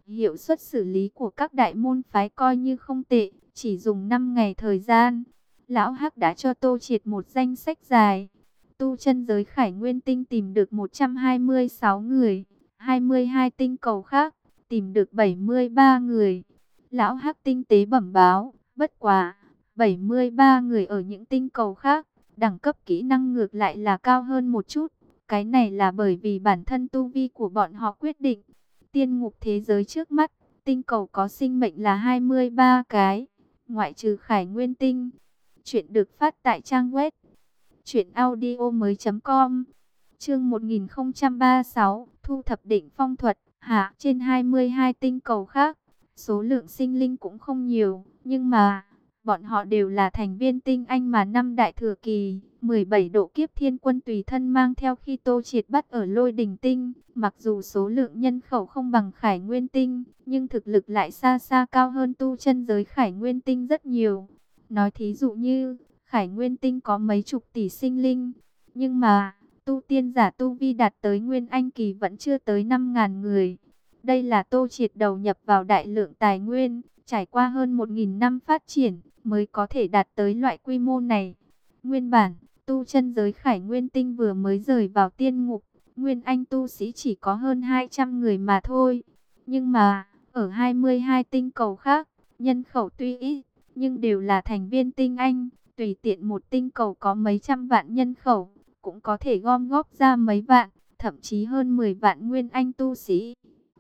Hiệu suất xử lý của các đại môn phái coi như không tệ, chỉ dùng năm ngày thời gian. Lão Hắc đã cho Tô Triệt một danh sách dài. Tu chân giới Khải Nguyên Tinh tìm được một trăm hai mươi sáu người, hai mươi hai tinh cầu khác tìm được bảy mươi ba người. Lão Hắc tinh tế bẩm báo, bất quá, bảy mươi ba người ở những tinh cầu khác, đẳng cấp kỹ năng ngược lại là cao hơn một chút. Cái này là bởi vì bản thân tu vi của bọn họ quyết định. Tiên ngục thế giới trước mắt, tinh cầu có sinh mệnh là hai mươi ba cái, ngoại trừ Khải Nguyên Tinh. Chuyện được phát tại trang web truyện audio mới chấm com. Chương một nghìn không trăm ba mươi sáu, thu thập định phong thuật. Hạ, trên hai mươi hai tinh cầu khác, số lượng sinh linh cũng không nhiều, nhưng mà bọn họ đều là thành viên tinh anh mà năm đại thừa kỳ, mười bảy độ kiếp thiên quân tùy thân mang theo khi Tô Triệt bắt ở Lôi Đỉnh Tinh. Mặc dù số lượng nhân khẩu không bằng Khải Nguyên Tinh, nhưng thực lực lại xa xa cao hơn tu chân giới Khải Nguyên Tinh rất nhiều. Nói thí dụ như, Khải Nguyên Tinh có mấy chục tỷ sinh linh, nhưng mà tu tiên giả tu vi đạt tới Nguyên Anh kỳ vẫn chưa tới năm ngàn người. Đây là Tô Triệt đầu nhập vào đại lượng tài nguyên, trải qua hơn một nghìn năm phát triển, mới có thể đạt tới loại quy mô này. Nguyên bản, tu chân giới Khải Nguyên Tinh vừa mới rời vào tiên ngục, Nguyên Anh tu sĩ chỉ có hơn hai trăm người mà thôi. Nhưng mà, ở hai mươi hai tinh cầu khác, nhân khẩu tuy ít, nhưng đều là thành viên tinh anh. Tùy tiện một tinh cầu có mấy trăm vạn nhân khẩu, cũng có thể gom góp ra mấy vạn, thậm chí hơn mười vạn Nguyên Anh tu sĩ.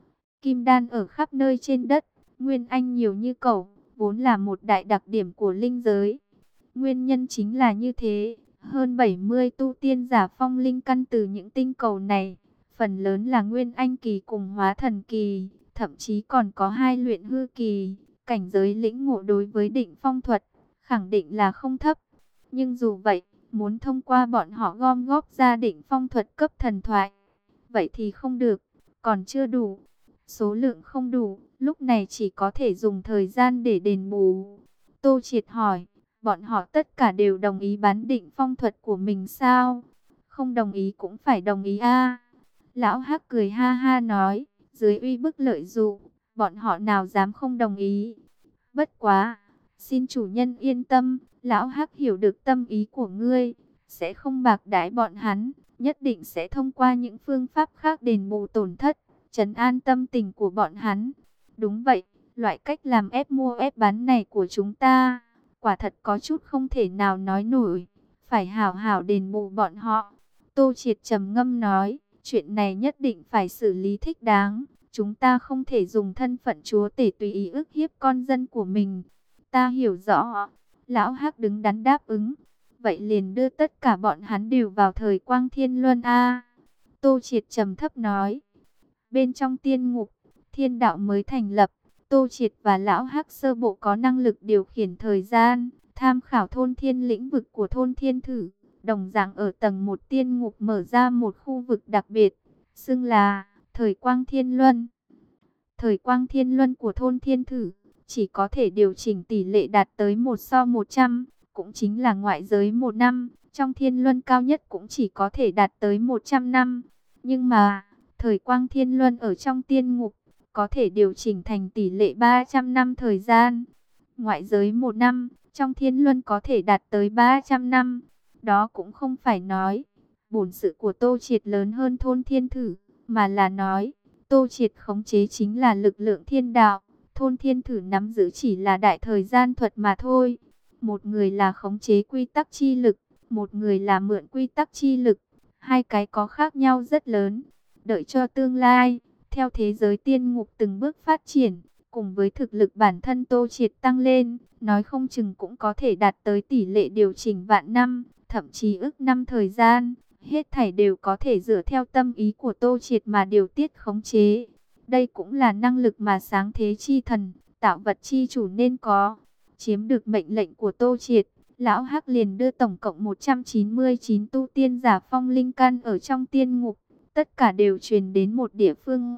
Kim đan ở khắp nơi trên đất, Nguyên Anh nhiều như cẩu, vốn là một đại đặc điểm của linh giới. Nguyên nhân chính là như thế, hơn bảy mươi tu tiên giả phong linh căn từ những tinh cầu này, phần lớn là Nguyên Anh kỳ cùng Hóa Thần kỳ, thậm chí còn có hai luyện hư kỳ. Cảnh giới lĩnh ngộ đối với định phong thuật, khẳng định là không thấp. Nhưng dù vậy, muốn thông qua bọn họ gom góp ra định phong thuật cấp thần thoại, vậy thì không được, còn chưa đủ. Số lượng không đủ, lúc này chỉ có thể dùng thời gian để đền bù. Tô Triệt hỏi, bọn họ tất cả đều đồng ý bán định phong thuật của mình sao? Không đồng ý cũng phải đồng ý a. Lão Hắc cười ha ha nói, dưới uy bức lợi dụ, bọn họ nào dám không đồng ý. Bất quá, xin chủ nhân yên tâm, Lão Hắc hiểu được tâm ý của ngươi, sẽ không bạc đãi bọn hắn, nhất định sẽ thông qua những phương pháp khác đền bù tổn thất, trấn an tâm tình của bọn hắn. Đúng vậy, loại cách làm ép mua ép bán này của chúng ta, quả thật có chút không thể nào nói nổi, phải hảo hảo đền bù bọn họ. Tô Triệt trầm ngâm nói, chuyện này nhất định phải xử lý thích đáng, chúng ta không thể dùng thân phận chúa tể tùy ý ức hiếp con dân của mình. Ta hiểu rõ. Lão Hắc đứng đắn đáp ứng. Vậy liền đưa tất cả bọn hắn đều vào thời quang thiên luân a. Tô Triệt trầm thấp nói. Bên trong tiên ngục, thiên đạo mới thành lập. Tô Triệt và Lão Hắc sơ bộ có năng lực điều khiển thời gian, tham khảo thôn thiên lĩnh vực của thôn thiên thử. Đồng dạng ở tầng một tiên ngục mở ra một khu vực đặc biệt, xưng là thời quang thiên luân. Thời quang thiên luân của thôn thiên thử chỉ có thể điều chỉnh tỷ lệ đạt tới một so một trăm, cũng chính là ngoại giới một năm, trong thiên luân cao nhất cũng chỉ có thể đạt tới một trăm năm. Nhưng mà, thời quang thiên luân ở trong tiên ngục, có thể điều chỉnh thành tỷ lệ ba trăm năm thời gian. Ngoại giới một năm, trong thiên luân có thể đạt tới ba trăm năm. Đó cũng không phải nói, bổn sự của Tô Triệt lớn hơn thôn thiên thử, mà là nói, Tô Triệt khống chế chính là lực lượng thiên đạo. Thôn thiên thử nắm giữ chỉ là đại thời gian thuật mà thôi. Một người là khống chế quy tắc chi lực, một người là mượn quy tắc chi lực. Hai cái có khác nhau rất lớn. Đợi cho tương lai, theo thế giới tiên ngục từng bước phát triển, cùng với thực lực bản thân Tô Triệt tăng lên, nói không chừng cũng có thể đạt tới tỷ lệ điều chỉnh vạn năm, thậm chí ức năm thời gian. Hết thảy đều có thể dựa theo tâm ý của Tô Triệt mà điều tiết khống chế. Đây cũng là năng lực mà sáng thế chi thần, tạo vật chi chủ nên có. Chiếm được mệnh lệnh của Tô Triệt, Lão Hắc liền đưa tổng cộng một trăm chín mươi chín tu tiên giả phong linh căn ở trong tiên ngục. Tất cả đều truyền đến một địa phương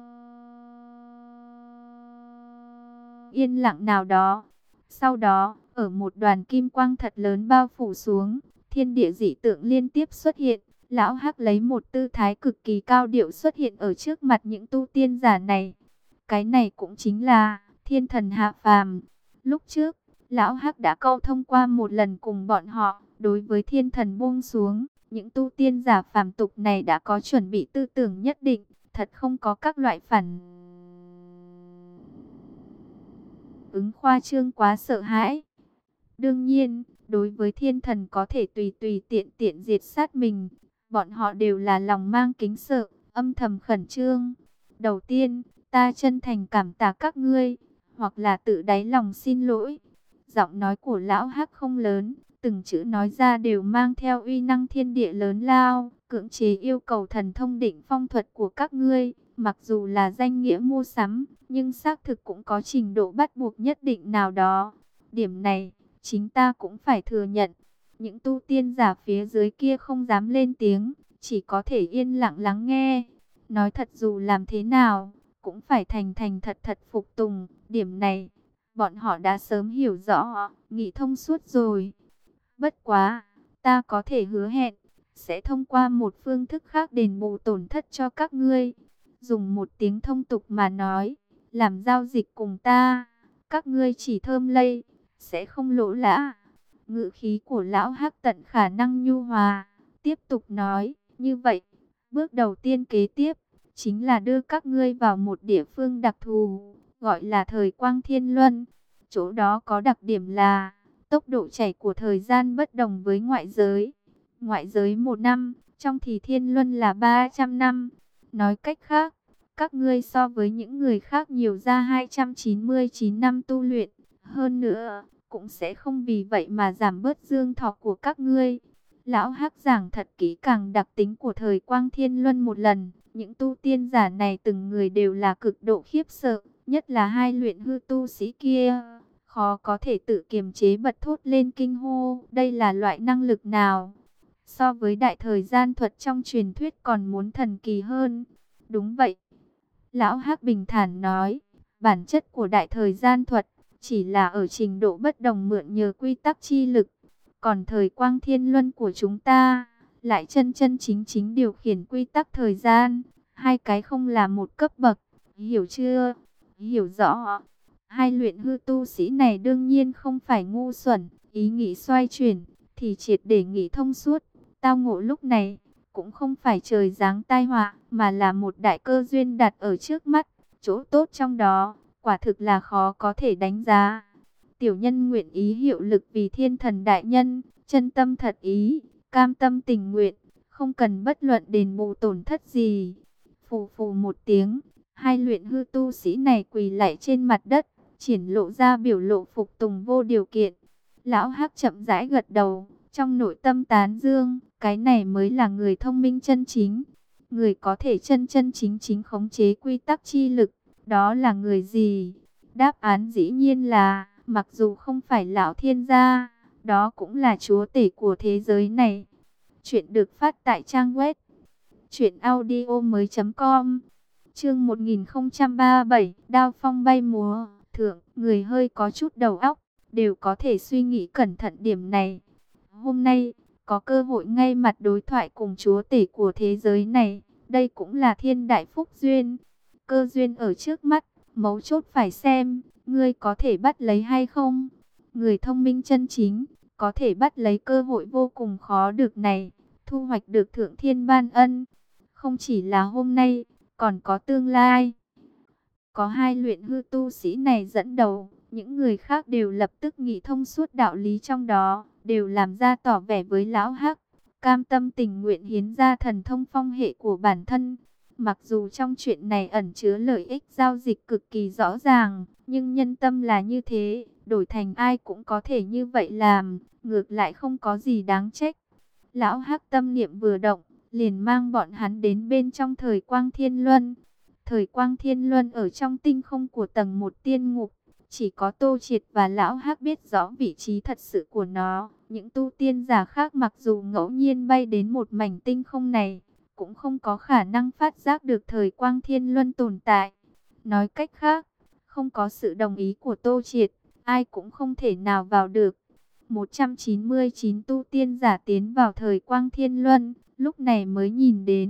yên lặng nào đó. Sau đó, ở một đoàn kim quang thật lớn bao phủ xuống, thiên địa dị tượng liên tiếp xuất hiện. Lão Hắc lấy một tư thái cực kỳ cao điệu xuất hiện ở trước mặt những tu tiên giả này. Cái này cũng chính là thiên thần hạ phàm. Lúc trước, Lão Hắc đã câu thông qua một lần cùng bọn họ, đối với thiên thần buông xuống, những tu tiên giả phàm tục này đã có chuẩn bị tư tưởng nhất định, thật không có các loại phản ứng khoa trương quá sợ hãi. Đương nhiên, đối với thiên thần có thể tùy tùy tiện tiện diệt sát mình, bọn họ đều là lòng mang kính sợ, âm thầm khẩn trương. Đầu tiên, ta chân thành cảm tạ các ngươi, hoặc là tự đáy lòng xin lỗi. Giọng nói của Lão Hắc không lớn, từng chữ nói ra đều mang theo uy năng thiên địa lớn lao, cưỡng chế yêu cầu thần thông định phong thuật của các ngươi. Mặc dù là danh nghĩa mua sắm, nhưng xác thực cũng có trình độ bắt buộc nhất định nào đó. Điểm này, chính ta cũng phải thừa nhận. Những tu tiên giả phía dưới kia không dám lên tiếng, chỉ có thể yên lặng lắng nghe. Nói thật dù làm thế nào, cũng phải thành thành thật thật phục tùng. Điểm này, bọn họ đã sớm hiểu rõ, nghĩ thông suốt rồi. Bất quá, ta có thể hứa hẹn, sẽ thông qua một phương thức khác đền bù tổn thất cho các ngươi. Dùng một tiếng thông tục mà nói, làm giao dịch cùng ta, các ngươi chỉ thơm lây, sẽ không lỗ lã. Ngữ khí của Lão Hắc tận khả năng nhu hòa, tiếp tục nói, như vậy, bước đầu tiên kế tiếp, chính là đưa các ngươi vào một địa phương đặc thù, gọi là thời quang thiên luân. Chỗ đó có đặc điểm là, tốc độ chảy của thời gian bất đồng với ngoại giới. Ngoại giới một năm, trong thì thiên luân là ba trăm năm. Nói cách khác, các ngươi so với những người khác nhiều ra hai trăm chín mươi chín năm tu luyện. Hơn nữa, cũng sẽ không vì vậy mà giảm bớt dương thọ của các ngươi. Lão Hắc giảng thật kỹ càng đặc tính của thời quang thiên luân một lần. Những tu tiên giả này từng người đều là cực độ khiếp sợ, nhất là hai luyện hư tu sĩ kia. Khó có thể tự kiềm chế bật thốt lên kinh hô, đây là loại năng lực nào? So với đại thời gian thuật trong truyền thuyết còn muốn thần kỳ hơn. Đúng vậy. Lão Hắc bình thản nói, bản chất của đại thời gian thuật chỉ là ở trình độ bất đồng mượn nhờ quy tắc chi lực. Còn thời quang thiên luân của chúng ta, lại chân chân chính chính điều khiển quy tắc thời gian. Hai cái không là một cấp bậc, hiểu chưa? Hiểu rõ. Hai luyện hư tu sĩ này đương nhiên không phải ngu xuẩn, ý nghĩ xoay chuyển, thì triệt để nghĩ thông suốt. Tao ngộ lúc này, cũng không phải trời giáng tai họa, mà là một đại cơ duyên đặt ở trước mắt. Chỗ tốt trong đó, quả thực là khó có thể đánh giá. Tiểu nhân nguyện ý hiệu lực vì thiên thần đại nhân, chân tâm thật ý, cam tâm tình nguyện, không cần bất luận đền bù tổn thất gì. Phù phù một tiếng, hai luyện hư tu sĩ này quỳ lạy trên mặt đất, triển lộ ra biểu lộ phục tùng vô điều kiện. Lão Hắc chậm rãi gật đầu, trong nội tâm tán dương, cái này mới là người thông minh chân chính. Người có thể chân chân chính chính khống chế quy tắc chi lực, đó là người gì? Đáp án dĩ nhiên là, mặc dù không phải lão thiên gia, đó cũng là chúa tể của thế giới này. Chuyện được phát tại trang web truyện audio mới chấm com. Chương một nghìn không trăm ba mươi bảy, đao phong bay múa. Thượng, người hơi có chút đầu óc, đều có thể suy nghĩ cẩn thận điểm này. Hôm nay, có cơ hội ngay mặt đối thoại cùng chúa tể của thế giới này, đây cũng là thiên đại phúc duyên. Cơ duyên ở trước mắt, mấu chốt phải xem, ngươi có thể bắt lấy hay không. Người thông minh chân chính, có thể bắt lấy cơ hội vô cùng khó được này, thu hoạch được thượng thiên ban ân. Không chỉ là hôm nay, còn có tương lai. Có hai luyện hư tu sĩ này dẫn đầu, những người khác đều lập tức nghĩ thông suốt đạo lý trong đó, đều làm ra tỏ vẻ với Lão Hắc, cam tâm tình nguyện hiến ra thần thông phong hệ của bản thân. Mặc dù trong chuyện này ẩn chứa lợi ích giao dịch cực kỳ rõ ràng, nhưng nhân tâm là như thế, đổi thành ai cũng có thể như vậy làm, ngược lại không có gì đáng trách. Lão Hắc tâm niệm vừa động, liền mang bọn hắn đến bên trong thời quang thiên luân. Thời quang thiên luân ở trong tinh không của tầng một tiên ngục, chỉ có Tô Triệt và Lão Hắc biết rõ vị trí thật sự của nó. Những tu tiên giả khác mặc dù ngẫu nhiên bay đến một mảnh tinh không này, cũng không có khả năng phát giác được thời quang thiên luân tồn tại. Nói cách khác, không có sự đồng ý của Tô Triệt, ai cũng không thể nào vào được. một trăm chín mươi chín tu tiên giả tiến vào thời quang thiên luân, lúc này mới nhìn đến,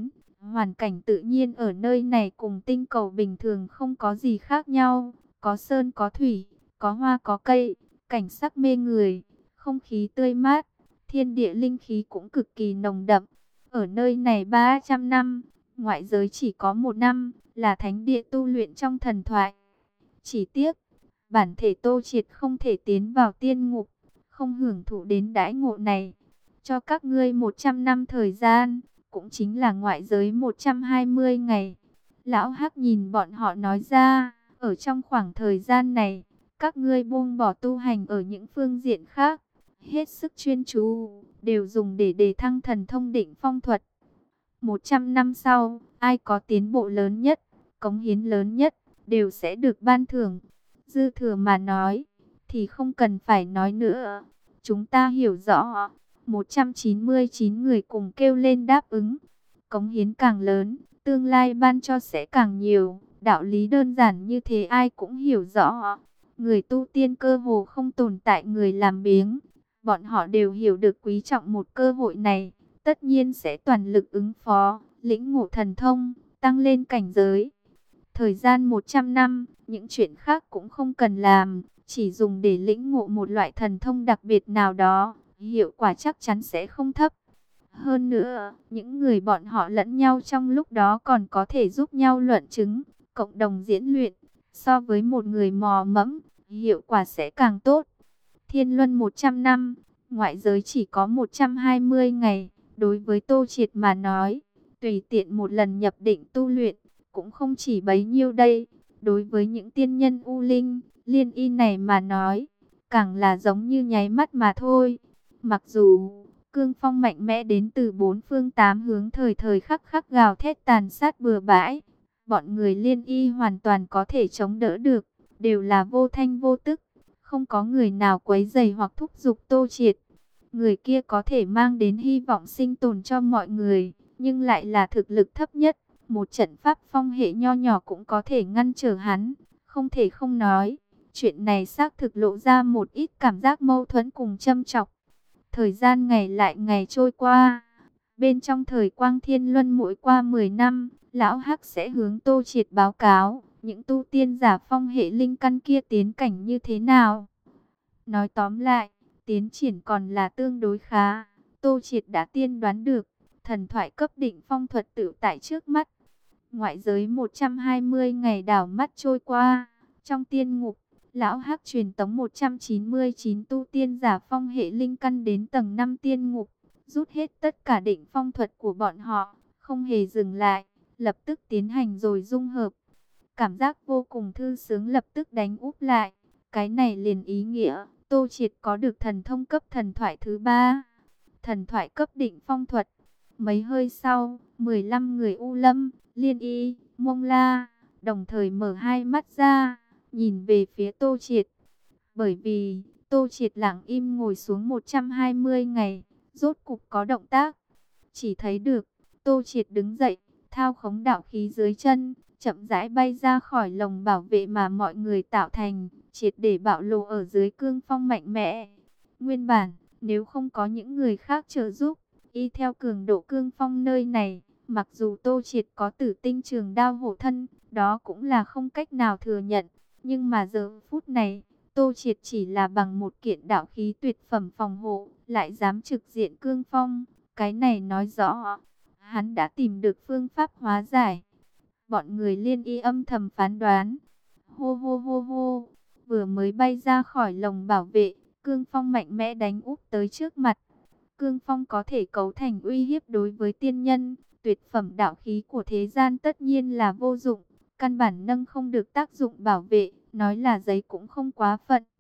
Hoàn cảnh tự nhiên ở nơi này cùng tinh cầu bình thường không có gì khác nhau. Có sơn có thủy, có hoa có cây, cảnh sắc mê người, không khí tươi mát, thiên địa linh khí cũng cực kỳ nồng đậm. Ở nơi này ba trăm năm, ngoại giới chỉ có một năm, là thánh địa tu luyện trong thần thoại. Chỉ tiếc, bản thể Tô Triệt không thể tiến vào tiên ngục, không hưởng thụ đến đãi ngộ này. Cho các ngươi một trăm năm thời gian, cũng chính là ngoại giới một trăm hai mươi ngày. Lão Hắc nhìn bọn họ nói ra, ở trong khoảng thời gian này, các ngươi buông bỏ tu hành ở những phương diện khác, hết sức chuyên chú, đều dùng để đề thăng thần thông định phong thuật. một trăm năm sau, ai có tiến bộ lớn nhất, cống hiến lớn nhất, đều sẽ được ban thưởng. Dư thừa mà nói, thì không cần phải nói nữa. Chúng ta hiểu rõ. một trăm chín mươi chín người cùng kêu lên đáp ứng. Cống hiến càng lớn, tương lai ban cho sẽ càng nhiều. Đạo lý đơn giản như thế ai cũng hiểu rõ. Người tu tiên cơ hồ không tồn tại người làm biếng. Bọn họ đều hiểu được quý trọng một cơ hội này. Tất nhiên sẽ toàn lực ứng phó, lĩnh ngộ thần thông, tăng lên cảnh giới. Thời gian một trăm năm, những chuyện khác cũng không cần làm, chỉ dùng để lĩnh ngộ một loại thần thông đặc biệt nào đó, hiệu quả chắc chắn sẽ không thấp. Hơn nữa, những người bọn họ lẫn nhau trong lúc đó còn có thể giúp nhau luận chứng, cộng đồng diễn luyện, so với một người mò mẫm, hiệu quả sẽ càng tốt. Thiên luân một trăm năm, ngoại giới chỉ có một trăm hai mươi ngày, đối với Tô Triệt mà nói, tùy tiện một lần nhập định tu luyện, cũng không chỉ bấy nhiêu đây. Đối với những tiên nhân U Linh, Liên Y này mà nói, càng là giống như nháy mắt mà thôi. Mặc dù cương phong mạnh mẽ đến từ bốn phương tám hướng thời thời khắc khắc gào thét tàn sát bừa bãi, bọn người Liên Y hoàn toàn có thể chống đỡ được, đều là vô thanh vô tức, không có người nào quấy rầy hoặc thúc giục Tô Triệt. Người kia có thể mang đến hy vọng sinh tồn cho mọi người, nhưng lại là thực lực thấp nhất. Một trận pháp phong hệ nho nhỏ cũng có thể ngăn trở hắn, không thể không nói. Chuyện này xác thực lộ ra một ít cảm giác mâu thuẫn cùng châm chọc. Thời gian ngày lại ngày trôi qua. Bên trong thời quang thiên luân mỗi qua mười năm, Lão Hắc sẽ hướng Tô Triệt báo cáo những tu tiên giả phong hệ linh căn kia tiến cảnh như thế nào. Nói tóm lại, tiến triển còn là tương đối khá. Tô Triệt đã tiên đoán được, thần thoại cấp định phong thuật tự tại trước mắt. Ngoại giới một trăm hai mươi ngày đảo mắt trôi qua. Trong tiên ngục, Lão Hắc truyền tống một trăm chín mươi chín tu tiên giả phong hệ linh căn đến tầng năm tiên ngục, rút hết tất cả định phong thuật của bọn họ, không hề dừng lại, lập tức tiến hành rồi dung hợp. Cảm giác vô cùng thư sướng lập tức đánh úp lại. Cái này liền ý nghĩa Tô Triệt có được thần thông cấp thần thoại thứ ba, thần thoại cấp định phong thuật. Mấy hơi sau, mười lăm người U Lâm, Liên Y, Mông La đồng thời mở hai mắt ra, nhìn về phía Tô Triệt. Bởi vì Tô Triệt lặng im ngồi xuống một trăm hai mươi ngày, rốt cục có động tác. Chỉ thấy được Tô Triệt đứng dậy, thao khống đạo khí dưới chân, chậm rãi bay ra khỏi lồng bảo vệ mà mọi người tạo thành, triệt để bạo lộ ở dưới cương phong mạnh mẽ. Nguyên bản, nếu không có những người khác trợ giúp, y theo cường độ cương phong nơi này, mặc dù Tô Triệt có tử tinh trường đao hộ thân, đó cũng là không cách nào thừa nhận. Nhưng mà giờ phút này, Tô Triệt chỉ là bằng một kiện đạo khí tuyệt phẩm phòng hộ, lại dám trực diện cương phong. Cái này nói rõ, hắn đã tìm được phương pháp hóa giải. Bọn người Liên Y âm thầm phán đoán. Hô hô hô hô, vừa mới bay ra khỏi lồng bảo vệ, cương phong mạnh mẽ đánh úp tới trước mặt. Cương phong có thể cấu thành uy hiếp đối với tiên nhân, tuyệt phẩm đạo khí của thế gian tất nhiên là vô dụng, căn bản nâng không được tác dụng bảo vệ, nói là giấy cũng không quá phận.